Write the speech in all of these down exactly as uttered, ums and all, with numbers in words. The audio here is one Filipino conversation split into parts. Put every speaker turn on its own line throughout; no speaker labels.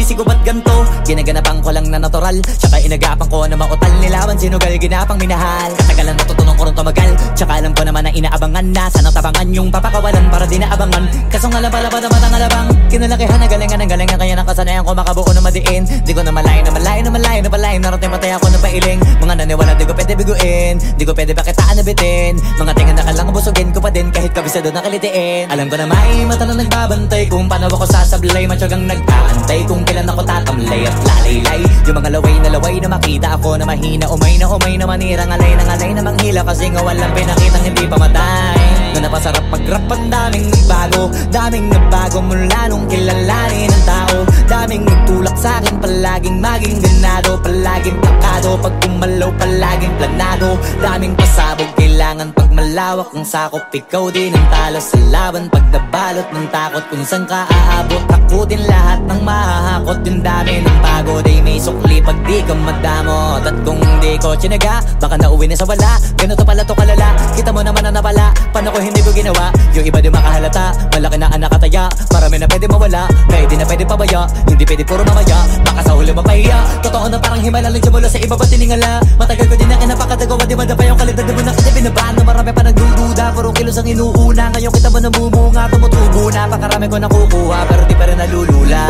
sinisisi ko ba't ganto? Ginaganapan ko lang na natural, tsaka inagapan ko na mautal. Nilawan sinugal, ginapang minahal. Katagalan natutunan ko rin tumagal, tsaka alam ko naman na inaabangan na sanang tabangan yung papakawalan para di naabangan. Kaso nga lang pala pa naman ang alabang kinalakihan na galingan ng galingan, kaya nakasanayan ko makabuo na madiin. Di ko na malayo na malayo na malayo na palayo, narating matay ako na pailing. Mga naniwala di ko pwede biguin, di ko pwede bakitaan na bitin. Mga tingan na kalang busugin ko pa din kahit kabisado na kalitiin. Alam ko na may mata na nagbabantay kung paano ako sasablay, matyagang nag-aantay kung kailan ako tatamlay at lalaylay. Yung mga laway na laway na makita ako na mahina, umay na umay na manirang alay na alay na manghila, kasi nga walang pinakitang hindi pa matay. Na napasarap mag-rap, ang daming nagbago, daming nagbago mula nung kilalanin ang tao. Daming nagtulak sa'kin, palaging maging ganado, palaging plakado, pag kumalaw palaging planado. Daming pasabog, kailangan pag malawak ang sakop, ikaw din ang talo sa laban. Pag nabalot ng takot kung saan ka aabot, ako din lahat ng mahahakot. Yung dami ng pagod ay may sukli pag di ka madamot. At kung di ko tsinaga, baka nauwi na sa wala. Ganito pala to kalala, kita mo naman na napala. Paano ko hindi ko ginawa? Yung iba di makahalata, malaki na anak kataya. Marami na pwede mawala, kaya di na pwede pabaya. Hindi pwede puro mamaya, baka sa huli mapahiya. Totoo na parang himala lang mula sa iba ba tiningala. Matagal ko din na kinapakatagawa, di madapa yung kalidad mo na kita binabaan. Na marami pa nagdududa, puro kilos ang inuuna. Ngayon kita mo namumunga, tumutubo na. Pakarami ko nakukuha, pero di pa rin nalulula.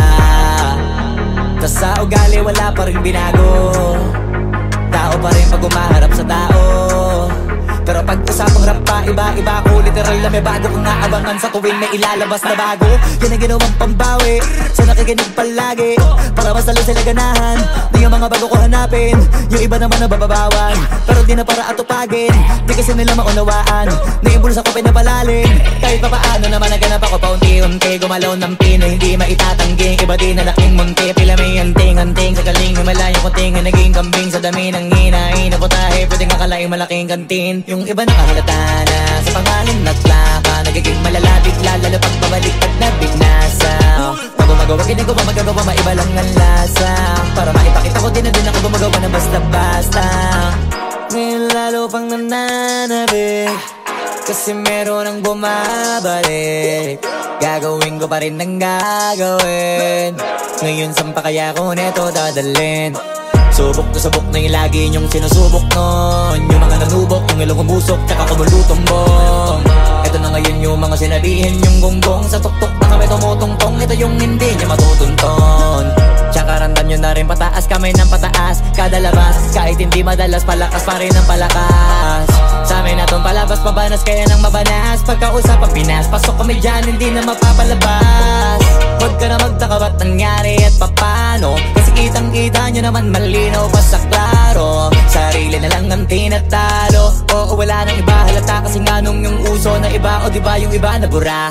Tas sa ugali wala pa rin binago, tao pa rin pag umaharap sa tao. Pero pag usapang rap pa, iba-iba ko. Literal na may bago kong naabangan sa tuwing may ilalabas na bago. Yan ang ginawang pambawi sa nakikinig palagi, para mas lalo sila ganahan. Di yung mga bago ko hanapin, yung iba naman nabababawan, pero di na para atupagin. Di kasi nila maunawaan, naimbulsa ko pinapalalim. Kahit pa paano naman naganap ako paunti-unti, gumalaw ng pino, hindi maitatanggi. Iba din na laking munti, pila may anting-anting. Sa galing may malayong kunting, naging kambing sa dami ng hinahin na putahe. Pwedeng akalaing malaking kantin. Yung iba nakahalata na sa pangalan at plaka, nagiging malalapit lalo pag babalik at nabinasa. Pag gumagawa, ginagawa, magagawa, maiba lang ang lasa. Para maipakita ko din na din ako gumagawa na basta-basta. Ngayon lalo pang nananabik, kasi meron ang bumabalik. Gagawin ko pa rin ang gagawin. Ngayon saan pa kaya ko neto dadalhin? Subok na subok na yung lagi niyong sinusubok nun. Yung mga nanubok, yung ilong umusok, tsaka kumulutumbong. Ito na ngayon yung mga sinabihin yung gonggong. Sa tuktok na kami tumutungtong, ito yung hindi niya matutunton. Tsaka randan nyo na rin pataas, kamay ng pataas kada labas, kahit hindi madalas, palakas pa rin ang palakas. Sa amin na tong palabas, pabanas kaya nang mabanas. Pagkausap ang Pinas, pasok kami dyan, hindi na mapapalabas. Huwag ka na magtaka ba't nangyari at papano, kasi kitang kita nyo naman malinaw pa sa klaro. Sarili na lang ang tinatalo, oo wala nang iba halata, kasi nga nung yung uso na iba, o diba yung iba na bura.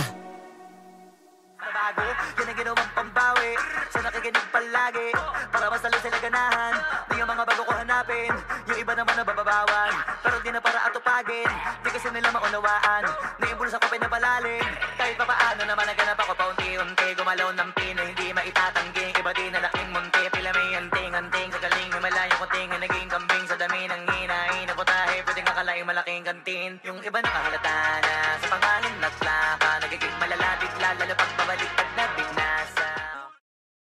Nabago, yan ang ginawang pambawi sa nakikinig palagi, para mas lalo sila ganahan. Di yung mga bago ko hanapin, yung iba naman nabababawan, pero di na para atupagin. Di kasi nila maunawaan, naimbulsa ko pinapalalim. Kahit pa paano naman naganap ako paunti-unti, gumalaw ng pino, hindi maitatanggi. Iba din na laking munti, pila may anting-anting. Sa galing may malayong kunting, naging kambing sa dami ng hinahin na putahe. Pwedeng akalaing malaking kantin, yung iba nakahalata na sa pangalan at plaka.